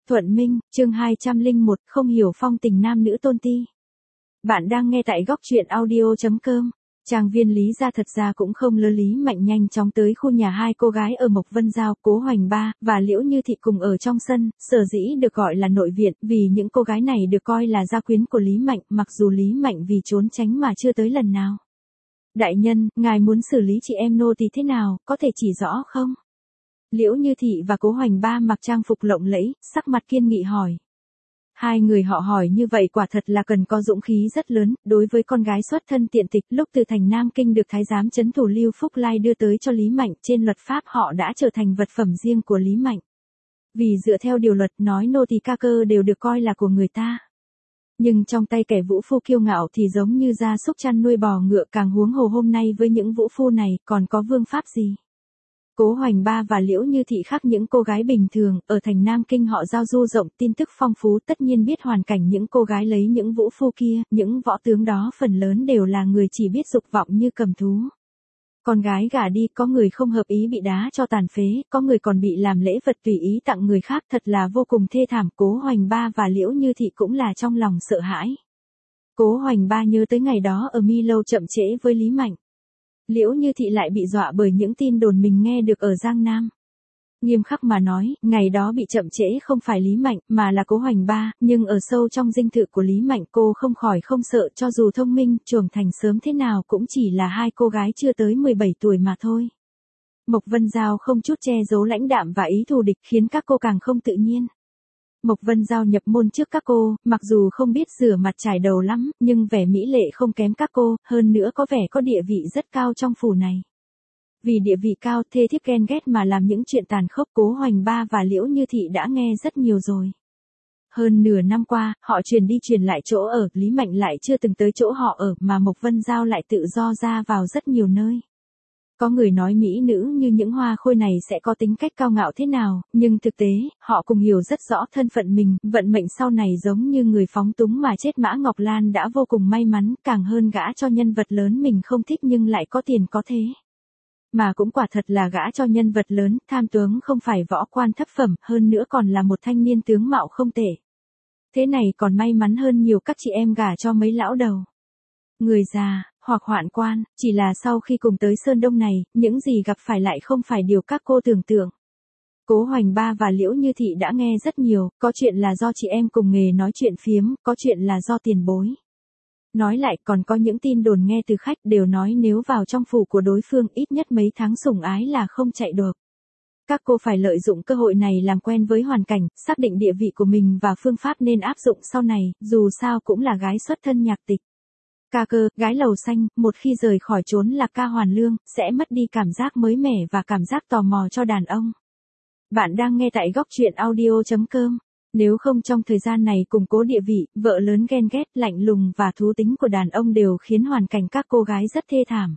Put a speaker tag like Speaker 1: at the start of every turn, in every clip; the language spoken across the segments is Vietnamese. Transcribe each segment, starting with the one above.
Speaker 1: Thuận Minh, chương 201, không hiểu phong tình nam nữ tôn ti. Bạn đang nghe tại góc truyện audio.com. Trang viên Lý gia thật ra cũng không lơ Lý Mạnh nhanh chóng tới khu nhà hai cô gái ở Mộc Vân Giao, Cố Hoành Ba và Liễu Như Thị cùng ở trong sân, sở dĩ được gọi là nội viện vì những cô gái này được coi là gia quyến của Lý Mạnh, mặc dù Lý Mạnh vì trốn tránh mà chưa tới lần nào. Đại nhân, ngài muốn xử lý chị em nô tỳ thế nào, có thể chỉ rõ không? Liễu Như Thị và Cố Hoành Ba mặc trang phục lộng lẫy, sắc mặt kiên nghị hỏi. Hai người họ hỏi như vậy quả thật là cần có dũng khí rất lớn, đối với con gái xuất thân tiện tịch lúc từ thành Nam Kinh được thái giám trấn thủ Lưu Phúc Lai đưa tới cho Lý Mạnh, trên luật pháp họ đã trở thành vật phẩm riêng của Lý Mạnh. Vì dựa theo điều luật nói nô tỳ ca cơ đều được coi là của người ta. Nhưng trong tay kẻ vũ phu kiêu ngạo thì giống như gia súc chăn nuôi bò ngựa, càng huống hồ hôm nay với những vũ phu này còn có vương pháp gì. Cố Hoành Ba và Liễu Như Thị khác những cô gái bình thường, ở thành Nam Kinh họ giao du rộng, tin tức phong phú, tất nhiên biết hoàn cảnh những cô gái lấy những vũ phu kia, những võ tướng đó phần lớn đều là người chỉ biết dục vọng như cầm thú. Con gái gả đi, có người không hợp ý bị đá cho tàn phế, có người còn bị làm lễ vật tùy ý tặng người khác, thật là vô cùng thê thảm. Cố Hoành Ba và Liễu Như Thị cũng là trong lòng sợ hãi. Cố Hoành Ba nhớ tới ngày đó ở Mi Lâu chậm trễ với Lý Mạnh. Liễu Như Thị lại bị dọa bởi những tin đồn mình nghe được ở Giang Nam. Nghiêm khắc mà nói, ngày đó bị chậm trễ không phải Lý Mạnh, mà là Cố Hoành Ba, nhưng ở sâu trong dinh thự của Lý Mạnh cô không khỏi không sợ, cho dù thông minh, trưởng thành sớm thế nào cũng chỉ là hai cô gái chưa tới 17 tuổi mà thôi. Mộc Vân Giao không chút che giấu lãnh đạm và ý thù địch khiến các cô càng không tự nhiên. Mộc Vân Giao nhập môn trước các cô, mặc dù không biết rửa mặt trải đầu lắm, nhưng vẻ mỹ lệ không kém các cô, hơn nữa có vẻ có địa vị rất cao trong phủ này. Vì địa vị cao, thê thiếp ghen ghét mà làm những chuyện tàn khốc, Cố Hoành Ba và Liễu Như Thị đã nghe rất nhiều rồi. Hơn nửa năm qua, họ truyền đi truyền lại chỗ ở, Lý Mạnh lại chưa từng tới chỗ họ ở, mà Mộc Vân Giao lại tự do ra vào rất nhiều nơi. Có người nói mỹ nữ như những hoa khôi này sẽ có tính cách cao ngạo thế nào, nhưng thực tế, họ cùng hiểu rất rõ thân phận mình, vận mệnh sau này giống như người phóng túng mà chết. Mã Ngọc Lan đã vô cùng may mắn, càng hơn gả cho nhân vật lớn mình không thích nhưng lại có tiền có thế. Mà cũng quả thật là gả cho nhân vật lớn, tham tướng không phải võ quan thấp phẩm, hơn nữa còn là một thanh niên tướng mạo không tệ. Thế này còn may mắn hơn nhiều các chị em gả cho mấy lão đầu. Người già, hoặc hoạn quan, chỉ là sau khi cùng tới Sơn Đông này, những gì gặp phải lại không phải điều các cô tưởng tượng. Cố Hoành Ba và Liễu Như Thị đã nghe rất nhiều, có chuyện là do chị em cùng nghề nói chuyện phiếm, có chuyện là do tiền bối. Nói lại còn có những tin đồn nghe từ khách đều nói nếu vào trong phủ của đối phương ít nhất mấy tháng sủng ái là không chạy được. Các cô phải lợi dụng cơ hội này làm quen với hoàn cảnh, xác định địa vị của mình và phương pháp nên áp dụng sau này, dù sao cũng là gái xuất thân nhạc tịch. Ca cơ, gái lầu xanh, một khi rời khỏi chốn là ca hoàn lương, sẽ mất đi cảm giác mới mẻ và cảm giác tò mò cho đàn ông. Bạn đang nghe tại góc truyện audio.com. Nếu không trong thời gian này củng cố địa vị, vợ lớn ghen ghét, lạnh lùng và thú tính của đàn ông đều khiến hoàn cảnh các cô gái rất thê thảm.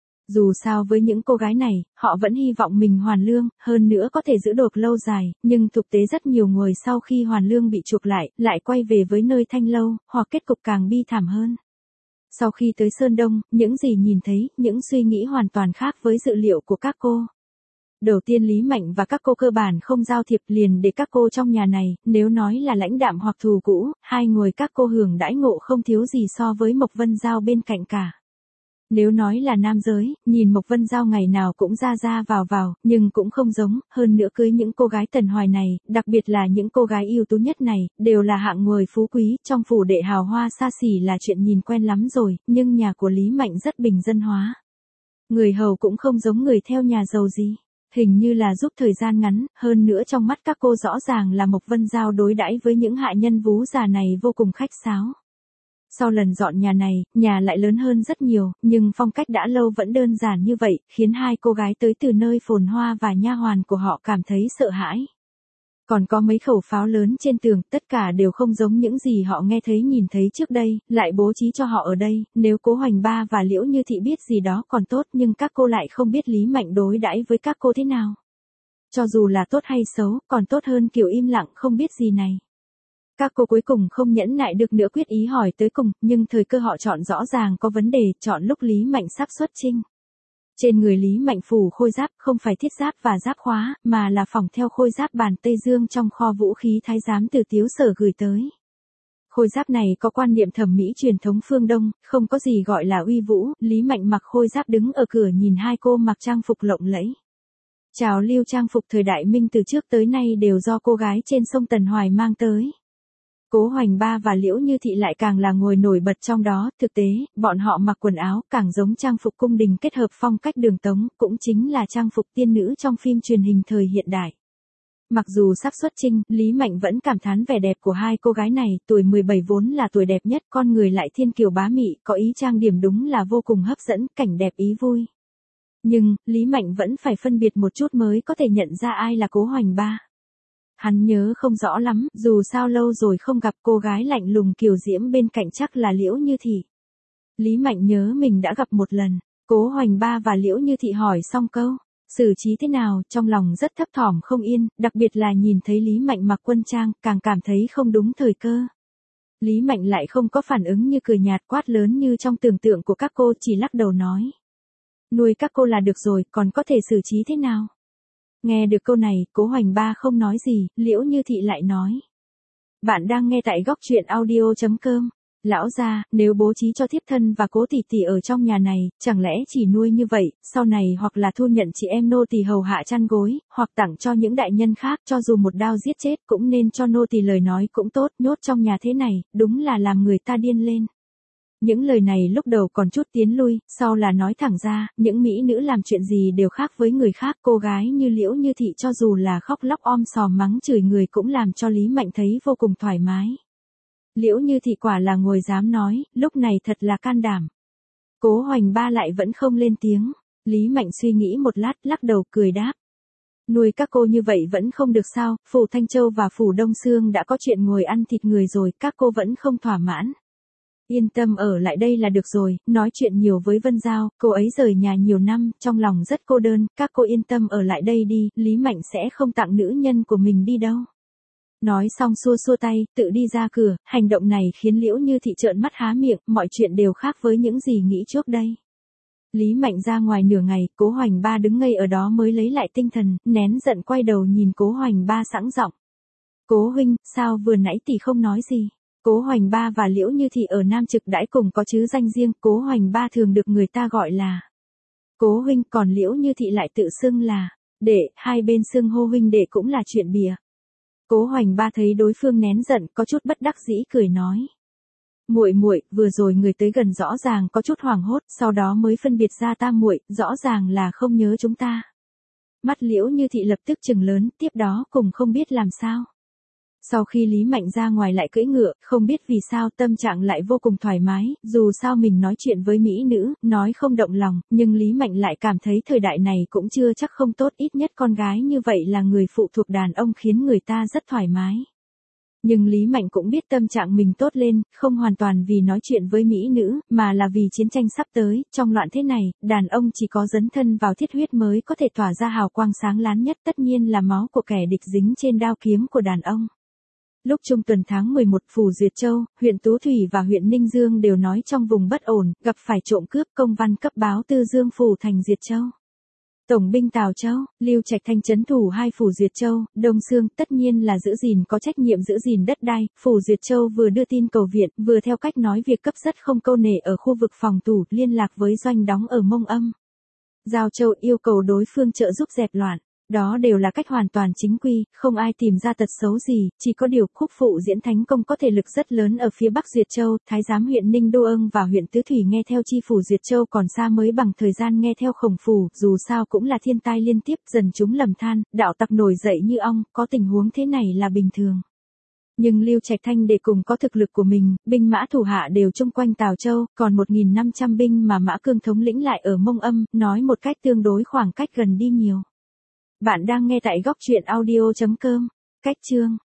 Speaker 1: Dù sao với những cô gái này, họ vẫn hy vọng mình hoàn lương, hơn nữa có thể giữ được lâu dài, nhưng thực tế rất nhiều người sau khi hoàn lương bị chuộc lại quay về với nơi thanh lâu, hoặc kết cục càng bi thảm hơn. Sau khi tới Sơn Đông, những gì nhìn thấy, những suy nghĩ hoàn toàn khác với dự liệu của các cô. Đầu tiên Lý Mạnh và các cô cơ bản không giao thiệp liền để các cô trong nhà này, nếu nói là lãnh đạm hoặc thù cũ, hai người các cô hưởng đãi ngộ không thiếu gì so với Mộc Vân Giao bên cạnh cả. Nếu nói là nam giới, nhìn Mộc Vân Giao ngày nào cũng ra vào, nhưng cũng không giống, hơn nữa cưới những cô gái tần hoài này, đặc biệt là những cô gái ưu tú nhất này, đều là hạng người phú quý, trong phủ đệ hào hoa xa xỉ là chuyện nhìn quen lắm rồi, nhưng nhà của Lý Mạnh rất bình dân hóa. Người hầu cũng không giống người theo nhà giàu gì. Hình như là giúp thời gian ngắn, hơn nữa trong mắt các cô rõ ràng là Mộc Vân Giao đối đãi với những hạ nhân vú già này vô cùng khách sáo. Sau lần dọn nhà này, nhà lại lớn hơn rất nhiều, nhưng phong cách đã lâu vẫn đơn giản như vậy, khiến hai cô gái tới từ nơi phồn hoa và nha hoàn của họ cảm thấy sợ hãi. Còn có mấy khẩu pháo lớn trên tường, tất cả đều không giống những gì họ nghe thấy nhìn thấy trước đây, lại bố trí cho họ ở đây, nếu Cố Hoành Ba và Liễu Như Thị biết gì đó còn tốt nhưng các cô lại không biết Lý Mạnh đối đãi với các cô thế nào. Cho dù là tốt hay xấu, còn tốt hơn kiểu im lặng không biết gì này. Các cô cuối cùng không nhẫn nại được nữa quyết ý hỏi tới cùng, nhưng thời cơ họ chọn rõ ràng có vấn đề, chọn lúc Lý Mạnh sắp xuất chinh. Trên người Lý Mạnh phủ khôi giáp không phải thiết giáp và giáp khóa, mà là phỏng theo khôi giáp bản Tây Dương trong kho vũ khí thái giám từ Tiếu Sở gửi tới. Khôi giáp này có quan niệm thẩm mỹ truyền thống phương Đông, không có gì gọi là uy vũ, Lý Mạnh mặc khôi giáp đứng ở cửa nhìn hai cô mặc trang phục lộng lẫy. Trào lưu trang phục thời đại Minh từ trước tới nay đều do cô gái trên sông Tần Hoài mang tới. Cố Hoành Ba và Liễu Như Thị lại càng là ngồi nổi bật trong đó, thực tế, bọn họ mặc quần áo càng giống trang phục cung đình kết hợp phong cách Đường Tống, cũng chính là trang phục tiên nữ trong phim truyền hình thời hiện đại. Mặc dù sắp xuất trinh, Lý Mạnh vẫn cảm thán vẻ đẹp của hai cô gái này, tuổi 17 vốn là tuổi đẹp nhất, con người lại thiên kiều bá mị, có ý trang điểm đúng là vô cùng hấp dẫn, cảnh đẹp ý vui. Nhưng, Lý Mạnh vẫn phải phân biệt một chút mới có thể nhận ra ai là Cố Hoành Ba. Hắn nhớ không rõ lắm, dù sao lâu rồi không gặp cô gái lạnh lùng kiều diễm bên cạnh chắc là Liễu Như Thị. Lý Mạnh nhớ mình đã gặp một lần, Cố Hoành Ba và Liễu Như Thị hỏi xong câu, xử trí thế nào, trong lòng rất thấp thỏm không yên, đặc biệt là nhìn thấy Lý Mạnh mặc quân trang, càng cảm thấy không đúng thời cơ. Lý Mạnh lại không có phản ứng như cười nhạt quát lớn như trong tưởng tượng của các cô, chỉ lắc đầu nói. Nuôi các cô là được rồi, còn có thể xử trí thế nào? Nghe được câu này, Cố Hoành Ba không nói gì, Liễu Như Thị lại nói. Bạn đang nghe tại góc truyện audio.com. Lão gia, nếu bố trí cho thiếp thân và Cố tỷ tỷ ở trong nhà này, chẳng lẽ chỉ nuôi như vậy, sau này hoặc là thu nhận chị em nô tỳ hầu hạ chăn gối, hoặc tặng cho những đại nhân khác, cho dù một đao giết chết cũng nên cho nô tỳ lời nói cũng tốt, nhốt trong nhà thế này, đúng là làm người ta điên lên. Những lời này lúc đầu còn chút tiến lui, sau là nói thẳng ra, những mỹ nữ làm chuyện gì đều khác với người khác, cô gái như Liễu Như Thị cho dù là khóc lóc om sòm mắng chửi người cũng làm cho Lý Mạnh thấy vô cùng thoải mái. Liễu Như Thị quả là ngồi dám nói, lúc này thật là can đảm. Cố Hoành Ba lại vẫn không lên tiếng, Lý Mạnh suy nghĩ một lát, lắc đầu cười đáp. Nuôi các cô như vậy vẫn không được sao, phủ Thanh Châu và phủ Đông Xương đã có chuyện ngồi ăn thịt người rồi, các cô vẫn không thỏa mãn. Yên tâm ở lại đây là được rồi, nói chuyện nhiều với Vân Giao, cô ấy rời nhà nhiều năm, trong lòng rất cô đơn, các cô yên tâm ở lại đây đi, Lý Mạnh sẽ không tặng nữ nhân của mình đi đâu. Nói xong xua xua tay, tự đi ra cửa, hành động này khiến Liễu Như Thị trợn mắt há miệng, mọi chuyện đều khác với những gì nghĩ trước đây. Lý Mạnh ra ngoài nửa ngày, Cố Hoành Ba đứng ngây ở đó mới lấy lại tinh thần, nén giận quay đầu nhìn Cố Hoành Ba sẵn giọng. Cố huynh, sao vừa nãy tỷ không nói gì? Cố Hoành Ba và Liễu Như Thị ở Nam Trực đãi cùng có chứ danh riêng, Cố Hoành Ba thường được người ta gọi là Cố huynh, còn Liễu Như Thị lại tự xưng là đệ, hai bên xưng hô huynh đệ cũng là chuyện bịa. Cố Hoành Ba thấy đối phương nén giận, có chút bất đắc dĩ cười nói. Muội muội, vừa rồi người tới gần rõ ràng có chút hoảng hốt, sau đó mới phân biệt ra ta muội, rõ ràng là không nhớ chúng ta. Mắt Liễu Như Thị lập tức trừng lớn, tiếp đó cùng không biết làm sao. Sau khi Lý Mạnh ra ngoài lại cưỡi ngựa, không biết vì sao tâm trạng lại vô cùng thoải mái, dù sao mình nói chuyện với mỹ nữ, nói không động lòng, nhưng Lý Mạnh lại cảm thấy thời đại này cũng chưa chắc không tốt, ít nhất con gái như vậy là người phụ thuộc đàn ông khiến người ta rất thoải mái. Nhưng Lý Mạnh cũng biết tâm trạng mình tốt lên, không hoàn toàn vì nói chuyện với mỹ nữ, mà là vì chiến tranh sắp tới, trong loạn thế này, đàn ông chỉ có dấn thân vào thiết huyết mới có thể tỏa ra hào quang sáng láng nhất, tất nhiên là máu của kẻ địch dính trên đao kiếm của đàn ông. Lúc trung tuần tháng 11, phủ Duyệt Châu, huyện Tú Thủy và huyện Ninh Dương đều nói trong vùng bất ổn, gặp phải trộm cướp, công văn cấp báo Tư Dương phủ thành Diệt Châu. Tổng binh Tào Châu, Lưu Trạch Thanh trấn thủ hai phủ Duyệt Châu, Đông Xương, tất nhiên là giữ gìn có trách nhiệm giữ gìn đất đai, phủ Duyệt Châu vừa đưa tin cầu viện, vừa theo cách nói việc cấp rất không câu nệ ở khu vực phòng thủ, liên lạc với doanh đóng ở Mông Âm. Giao Châu yêu cầu đối phương trợ giúp dẹp loạn. Đó đều là cách hoàn toàn chính quy, không ai tìm ra tật xấu gì, chỉ có điều Khúc Phụ Diễn Thánh Công có thể lực rất lớn ở phía Bắc Duyệt Châu, Thái giám huyện Ninh Đô Âng và huyện Tứ Thủy nghe theo chi phủ Duyệt Châu còn xa mới bằng thời gian nghe theo Khổng Phủ, dù sao cũng là thiên tai liên tiếp, dần chúng lầm than, đạo tặc nổi dậy như ong, có tình huống thế này là bình thường. Nhưng Lưu Trạch Thanh để cùng có thực lực của mình, binh mã thủ hạ đều chung quanh Tào Châu, còn 1.500 binh mà Mã Cương thống lĩnh lại ở Mông Âm, nói một cách tương đối khoảng cách gần đi nhiều. Bạn đang nghe tại góc truyện audio.com. Cách chương